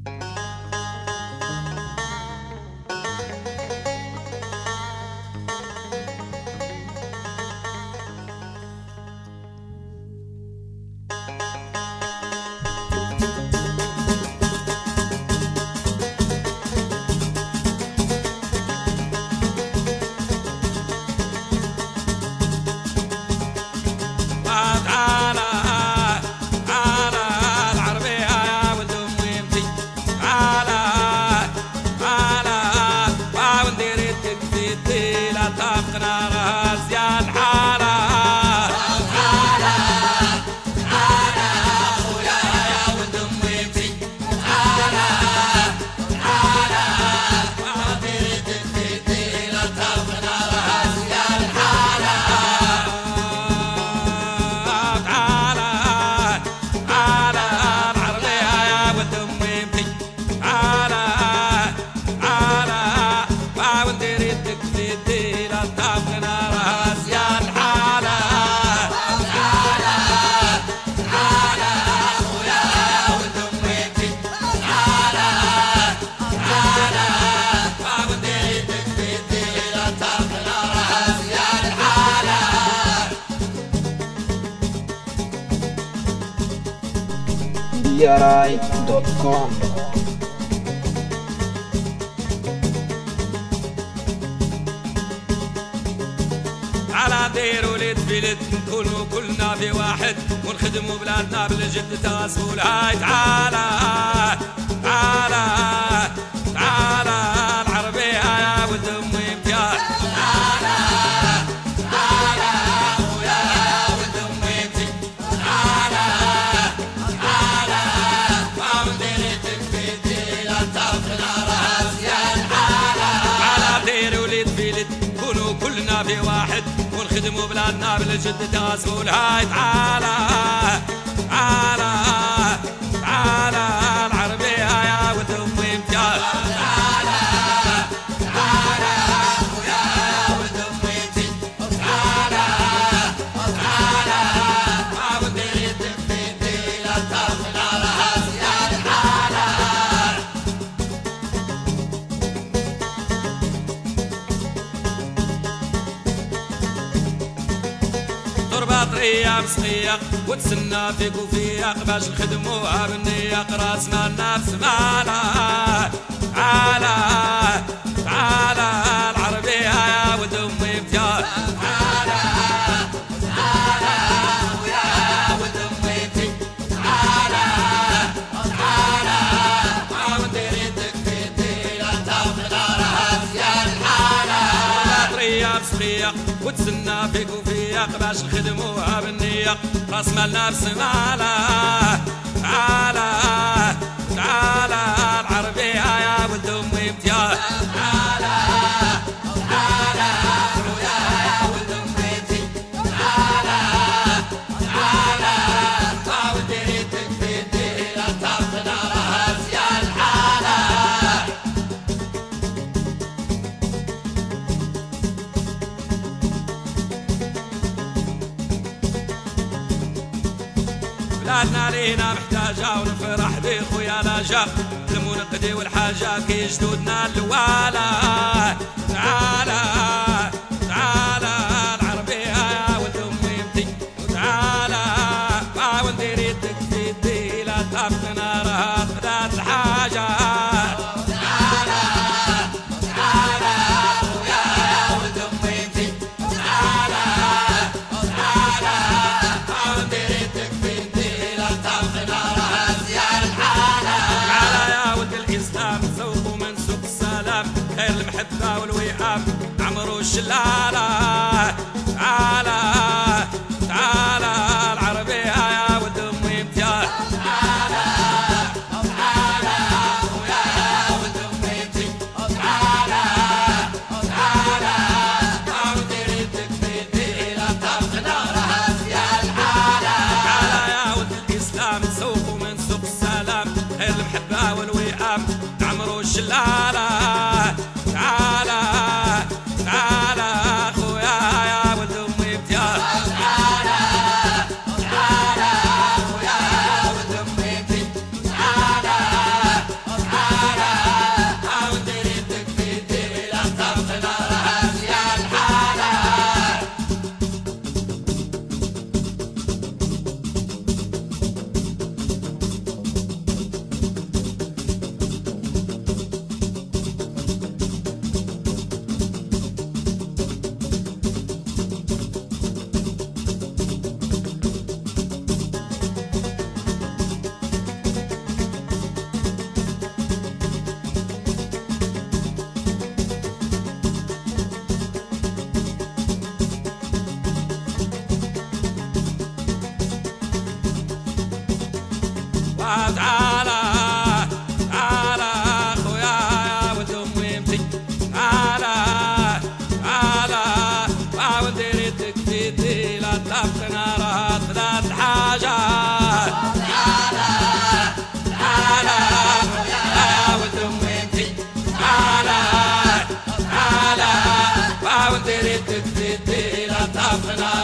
diarai.com. على دير ولد بلد نكونوا كلنا في واحد ونخدموا بلادنا بالجد تغاسول. هاي تعالى تعالى تعالى العربية يا ولد أمي امتياز. تعالى تعالى خويا يا ولد أمي امتياز. تعالى تعالى ما مديرتك في الدين لا تاخذنا راس يا الحالة. على دير ولد بلد نكونوا كلنا في واحد ونخدموا بلادنا بالجد تغاسول. هاي تعالى تعالى تعالى العربية يا ولد أمي امتياز. تعالى تعالى خويا يا ولد أمي امتياز. تعالى تعالى ما وديتك في الدين لا تاخذنا راس يا الحالة. طرية مسخيق وتسنى فيك وفيق باش نخدموها بالنيق. راس مالنا بسمالة. تعالى تعالى العربية يا ولد أمي امتياز. تعالى تعالى خويا يا ولد أمي امتياز. تعالى تعالى ما مديرتك في الدين لا تاخذنا راس يا الحالة. طرية مسخيق وتسنى فيك وفيق باش نخدموها بالنيق. راس مالنا بسمالة. تعالى تعالى العربية يا ولد أمي امتياز. تعالى تعالى خويا يا ولد أمي امتياز. تعالى تعالى ما وديتك في الدين لا تاخذنا راس يا الحالة. بلادنا لينا محتاجة ونفرح بخويا لاجا. نخدمو نقدي والحاجة كي جدودنا الوالا. تعالى تعالى العربية يا ولد أمي امتياز. وتعالى ما وندير يدك في يدي لا تاخذنا راس بلاد الحاجة. تعالى تعالى خويا يا ولد أمي امتياز. تعالى تعالى ما وندير يدك في يدي لا تاخذنا راس يا الحالة. تعالى يا ولد الإسلام ذوقوا من سوق السلام. خير المحبة والوئام عمرو الشلالة. تعالى تعالى العربية يا ولد أمي امتياز. تعالى تعالى خويا يا ولد أمي امتياز. تعالى تعالى ما وديرتك في يدي لا تاخذنا راس يا الحالة. تعالى يا ولد الإسلام ذوقوا من سوق السلام. خير المحبة والوئام عمرو الشلالة. تعالى تعالى خويا يا ولد أمي امتياز. تعالى تعالى خويا يا ولد أمي امتياز. تعالى صافنا